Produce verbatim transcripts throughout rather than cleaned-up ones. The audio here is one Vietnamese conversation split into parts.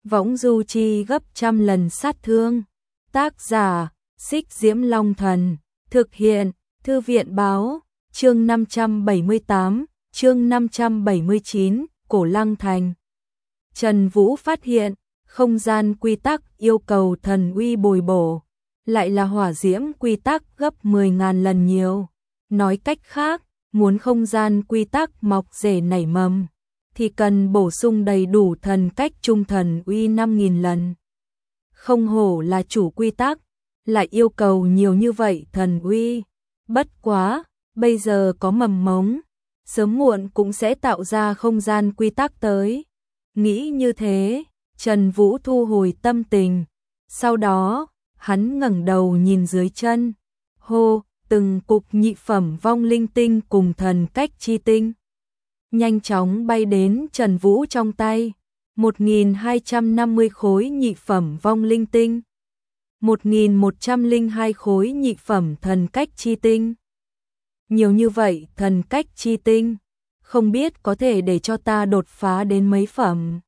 võng du chi gấp trăm lần sát thương. Tác giả, Xích Diễm Long Thần, thực hiện, Thư viện báo, chương năm trăm bảy mươi tám, chương năm trăm bảy mươi chín, Cổ Lăng Thành. Trần Vũ phát hiện, không gian quy tắc yêu cầu thần uy bồi bổ, lại là hỏa diễm quy tắc gấp mười nghìn lần nhiều. Nói cách khác, muốn không gian quy tắc mọc rễ nảy mầm, thì cần bổ sung đầy đủ thần cách trung thần uy năm nghìn lần. Không hổ là chủ quy tắc, lại yêu cầu nhiều như vậy thần uy. Bất quá, bây giờ có mầm mống, sớm muộn cũng sẽ tạo ra không gian quy tắc tới. Nghĩ như thế, Trần Vũ thu hồi tâm tình. Sau đó, hắn ngẩng đầu nhìn dưới chân. Hô, từng cục nhị phẩm vong linh tinh cùng thần cách chi tinh nhanh chóng bay đến Trần Vũ trong tay. một nghìn hai trăm năm mươi khối nhị phẩm vong linh tinh, một nghìn một trăm lẻ hai khối nhị phẩm thần cách chi tinh. Nhiều như vậy thần cách chi tinh, không biết có thể để cho ta đột phá đến mấy phẩm.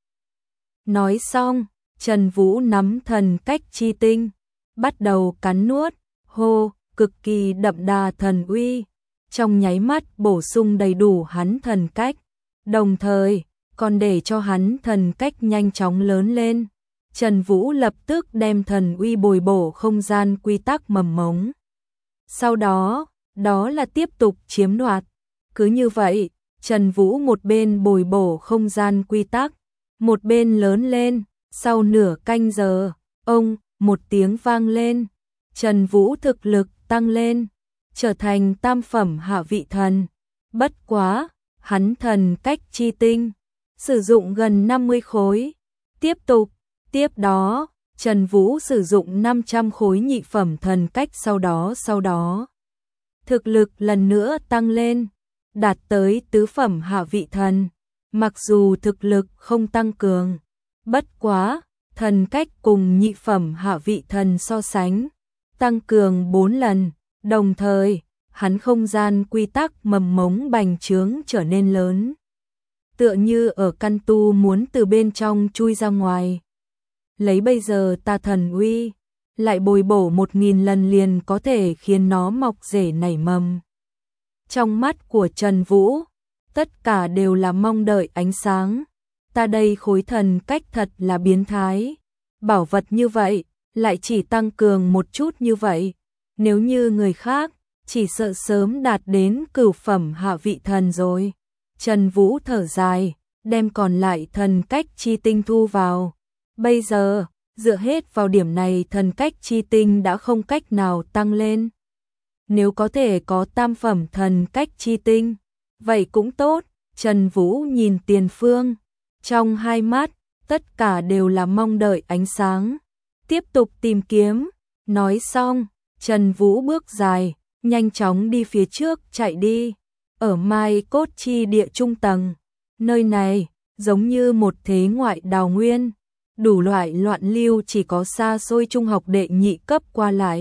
Nói xong, Trần Vũ nắm thần cách chi tinh, bắt đầu cắn nuốt. Hô, cực kỳ đậm đà thần uy, trong nháy mắt bổ sung đầy đủ hắn thần cách, đồng thời còn để cho hắn thần cách nhanh chóng lớn lên. Trần Vũ lập tức đem thần uy bồi bổ không gian quy tắc mầm mống. Sau đó, đó là tiếp tục chiếm đoạt. Cứ như vậy, Trần Vũ một bên bồi bổ không gian quy tắc, một bên lớn lên. Sau nửa canh giờ, ông, một tiếng vang lên, Trần Vũ thực lực tăng lên, trở thành tam phẩm hạ vị thần. Bất quá, hắn thần cách chi tinh, sử dụng gần năm mươi khối. Tiếp tục, tiếp đó, Trần Vũ sử dụng năm trăm khối nhị phẩm thần cách sau đó sau đó. Thực lực lần nữa tăng lên, đạt tới tứ phẩm hạ vị thần. Mặc dù thực lực không tăng cường, bất quá, thần cách cùng nhị phẩm hạ vị thần so sánh, tăng cường bốn lần, đồng thời, hắn không gian quy tắc mầm mống bành trướng trở nên lớn. Tựa như ở căn tu muốn từ bên trong chui ra ngoài. Lấy bây giờ ta thần uy, lại bồi bổ một nghìn lần liền có thể khiến nó mọc rễ nảy mầm. Trong mắt của Trần Vũ, tất cả đều là mong đợi ánh sáng. Ta đây khối thần cách thật là biến thái. Bảo vật như vậy, lại chỉ tăng cường một chút như vậy. Nếu như người khác, chỉ sợ sớm đạt đến cửu phẩm hạ vị thần rồi. Trần Vũ thở dài, đem còn lại thần cách chi tinh thu vào. Bây giờ, dựa hết vào điểm này thần cách chi tinh đã không cách nào tăng lên. Nếu có thể có tam phẩm thần cách chi tinh, vậy cũng tốt. Trần Vũ nhìn tiền phương, trong hai mắt, tất cả đều là mong đợi ánh sáng. Tiếp tục tìm kiếm. Nói xong, Trần Vũ bước dài, nhanh chóng đi phía trước chạy đi. Ở Mai Cốt Chi địa trung tầng, nơi này giống như một thế ngoại đào nguyên, đủ loại loạn lưu chỉ có xa xôi trung học đệ nhị cấp qua lại.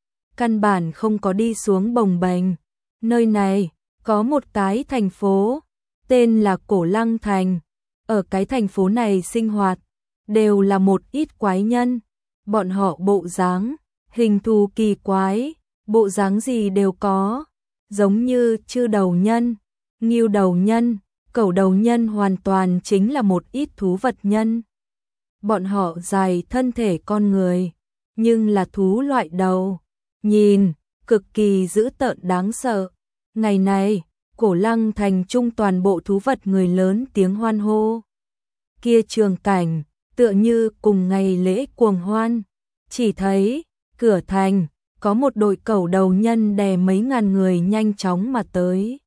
Căn bản không có đi xuống bồng bềnh. Nơi này có một cái thành phố, tên là Cổ Lăng Thành. Ở cái thành phố này sinh hoạt, đều là một ít quái nhân. Bọn họ bộ dáng, hình thù kỳ quái, bộ dáng gì đều có. Giống như chư đầu nhân, ngưu đầu nhân, cẩu đầu nhân hoàn toàn chính là một ít thú vật nhân. Bọn họ dài thân thể con người, nhưng là thú loại đầu. Nhìn, cực kỳ dữ tợn đáng sợ. Ngày này, Cổ Lăng Thành trung toàn bộ thú vật người lớn tiếng hoan hô. Kia trường cảnh, tựa như cùng ngày lễ cuồng hoan. Chỉ thấy, cửa thành, có một đội cẩu đầu nhân đè mấy ngàn người nhanh chóng mà tới.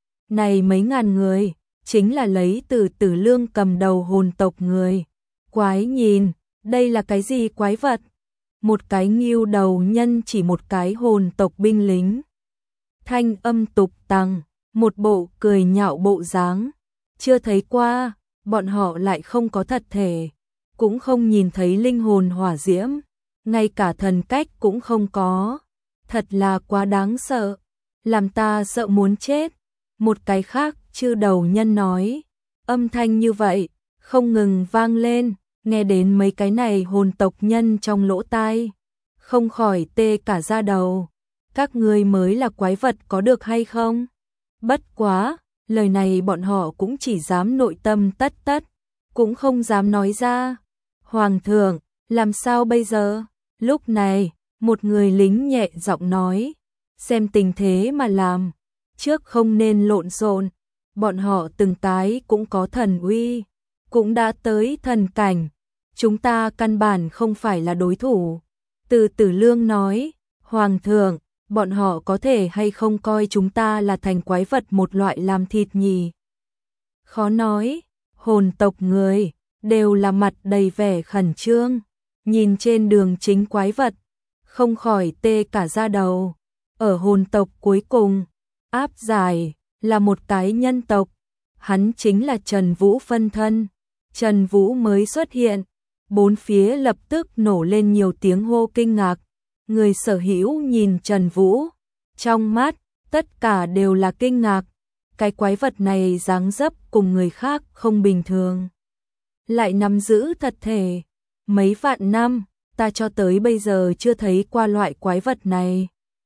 Này mấy ngàn người, chính là lấy từ Tử Lương cầm đầu hồn tộc người. Quái nhìn, đây là cái gì quái vật? Một cái ngưu đầu nhân chỉ một cái hồn tộc binh lính. Thanh âm tục tằng, một bộ cười nhạo bộ dáng. Chưa thấy qua, bọn họ lại không có thật thể, cũng không nhìn thấy linh hồn hỏa diễm, ngay cả thần cách cũng không có. Thật là quá đáng sợ, làm ta sợ muốn chết. Một cái khác chư đầu nhân nói, âm thanh như vậy, không ngừng vang lên. Nghe đến mấy cái này hồn tộc nhân trong lỗ tai, không khỏi tê cả da đầu. Các ngươi mới là quái vật có được hay không? Bất quá, lời này bọn họ cũng chỉ dám nội tâm tất tất, cũng không dám nói ra. Hoàng thượng, làm sao bây giờ? Lúc này, một người lính nhẹ giọng nói, xem tình thế mà làm, trước không nên lộn xộn. Bọn họ từng cái cũng có thần uy, cũng đã tới thần cảnh, chúng ta căn bản không phải là đối thủ. Từ Tử Lương nói, Hoàng thượng, bọn họ có thể hay không coi chúng ta là thành quái vật một loại làm thịt nhỉ? Khó nói, hồn tộc người, đều là mặt đầy vẻ khẩn trương, nhìn trên đường chính quái vật, không khỏi tê cả da đầu. Ở hồn tộc cuối cùng, áp giải, là một cái nhân tộc, hắn chính là Trần Vũ phân thân. Trần Vũ mới xuất hiện, bốn phía lập tức nổ lên nhiều tiếng hô kinh ngạc. Người sở hữu nhìn Trần Vũ, trong mắt, tất cả đều là kinh ngạc. Cái quái vật này dáng dấp cùng người khác không bình thường. Lại nắm giữ thật thể. Mấy vạn năm, ta cho tới bây giờ chưa thấy qua loại quái vật này.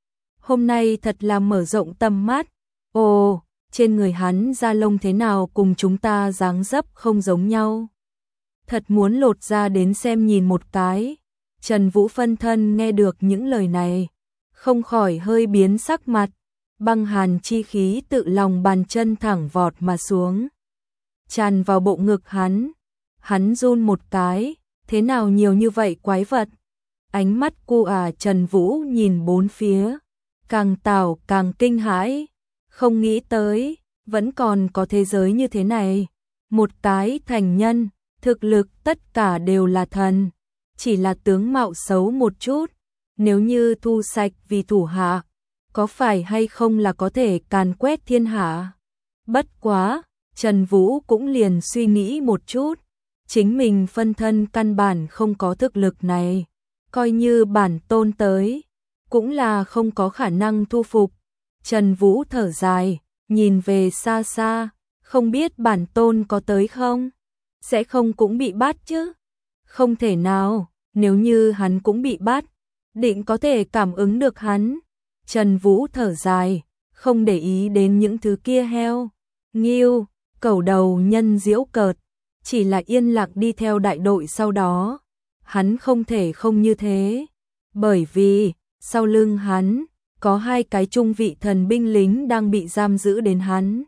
Hôm nay thật là mở rộng tầm mắt. Ồ, trên người hắn da lông thế nào cùng chúng ta dáng dấp không giống nhau. Thật muốn lột ra đến xem nhìn một cái. Trần Vũ phân thân nghe được những lời này, không khỏi hơi biến sắc mặt, băng hàn chi khí tự lòng bàn chân thẳng vọt mà xuống, tràn vào bộ ngực hắn. Hắn run một cái, thế nào nhiều như vậy quái vật? Ánh mắt cu à Trần Vũ nhìn bốn phía, càng tảo càng kinh hãi, không nghĩ tới, vẫn còn có thế giới như thế này. Một cái thành nhân, thực lực tất cả đều là thần, chỉ là tướng mạo xấu một chút, nếu như thu sạch vì thủ hạ, có phải hay không là có thể càn quét thiên hạ? Bất quá, Trần Vũ cũng liền suy nghĩ một chút, chính mình phân thân căn bản không có thực lực này, coi như bản tôn tới, cũng là không có khả năng thu phục. Trần Vũ thở dài, nhìn về xa xa, không biết bản tôn có tới không? Sẽ không cũng bị bắt chứ? Không thể nào, nếu như hắn cũng bị bắt, định có thể cảm ứng được hắn. Trần Vũ thở dài, không để ý đến những thứ kia heo, nghiêu, cẩu đầu nhân diễu cợt, chỉ là yên lặng đi theo đại đội sau đó. Hắn không thể không như thế, bởi vì, sau lưng hắn, có hai cái trung vị thần binh lính đang bị giam giữ đến hắn.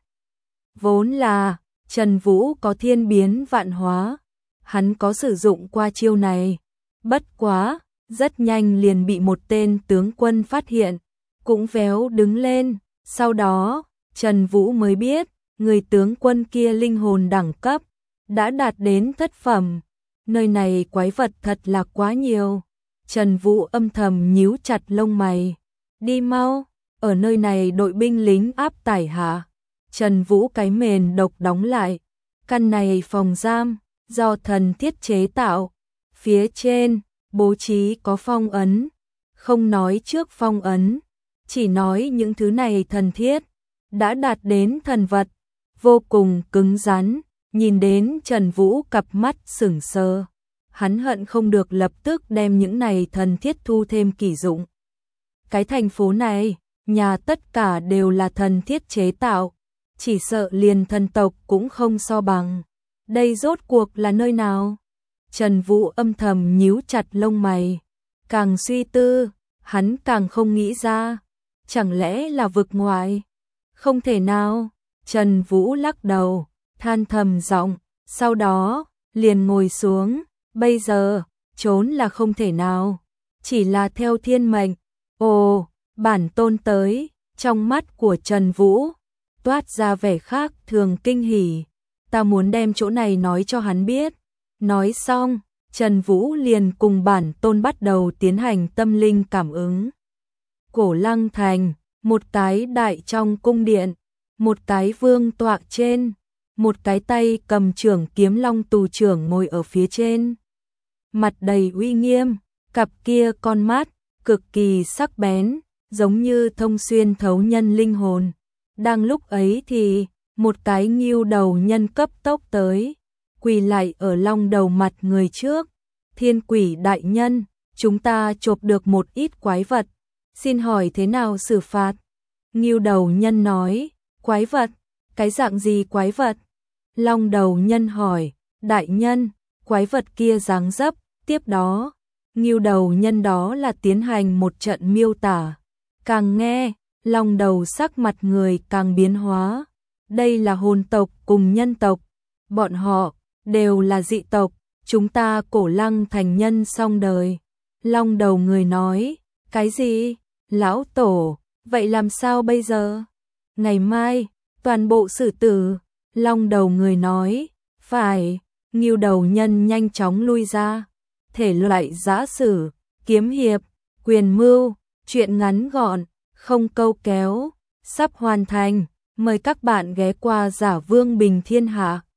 Vốn là, Trần Vũ có thiên biến vạn hóa, hắn có sử dụng qua chiêu này. Bất quá, rất nhanh liền bị một tên tướng quân phát hiện, cũng véo đứng lên. Sau đó, Trần Vũ mới biết, người tướng quân kia linh hồn đẳng cấp, đã đạt đến thất phẩm. Nơi này quái vật thật là quá nhiều. Trần Vũ âm thầm nhíu chặt lông mày. Đi mau, ở nơi này đội binh lính áp tải hạ. Trần Vũ cái mền độc đóng lại. Căn này phòng giam, do thần thiết chế tạo. Phía trên, bố trí có phong ấn. Không nói trước phong ấn, chỉ nói những thứ này thần thiết, đã đạt đến thần vật, vô cùng cứng rắn. Nhìn đến Trần Vũ cặp mắt sững sờ, hắn hận không được lập tức đem những này thần thiết thu thêm kỳ dụng. Cái thành phố này, nhà tất cả đều là thần thiết chế tạo, chỉ sợ liền thần tộc cũng không so bằng. Đây rốt cuộc là nơi nào? Trần Vũ âm thầm nhíu chặt lông mày, càng suy tư, hắn càng không nghĩ ra, chẳng lẽ là vực ngoại? Không thể nào. Trần Vũ lắc đầu, than thầm giọng, sau đó liền ngồi xuống. Bây giờ, trốn là không thể nào, chỉ là theo thiên mệnh. Ồ, bản tôn tới. Trong mắt của Trần Vũ toát ra vẻ khác thường kinh hỉ. Ta muốn đem chỗ này nói cho hắn biết. Nói xong, Trần Vũ liền cùng bản tôn bắt đầu tiến hành tâm linh cảm ứng. Cổ Lăng Thành, một cái đại trong cung điện, một cái vương tọa trên, một cái tay cầm trưởng kiếm long tù trưởng ngồi ở phía trên. Mặt đầy uy nghiêm, cặp kia con mắt, cực kỳ sắc bén, giống như thông xuyên thấu nhân linh hồn. Đang lúc ấy thì, một cái ngưu đầu nhân cấp tốc tới. quỳ lạy ở long đầu mặt người trước. Thiên quỷ đại nhân, chúng ta chộp được một ít quái vật, xin hỏi thế nào xử phạt? Ngưu đầu nhân nói, quái vật, cái dạng gì quái vật? Long đầu nhân hỏi, đại nhân, quái vật kia dáng dấp, tiếp đó, Ngưu đầu nhân đó là tiến hành một trận miêu tả. Càng nghe, long đầu sắc mặt người càng biến hóa. Đây là hồn tộc cùng nhân tộc, bọn họ đều là dị tộc, chúng ta Cổ Lăng thành nhân xong đời. Long đầu người nói, cái gì? Lão tổ, vậy làm sao bây giờ? Ngày mai, toàn bộ xử tử. Long đầu người nói, phải. Ngưu đầu nhân nhanh chóng lui ra. Thể loại giã sử, kiếm hiệp, quyền mưu, chuyện ngắn gọn, không câu kéo, sắp hoàn thành. Mời các bạn ghé qua Giả Vương Bình Thiên Hạ.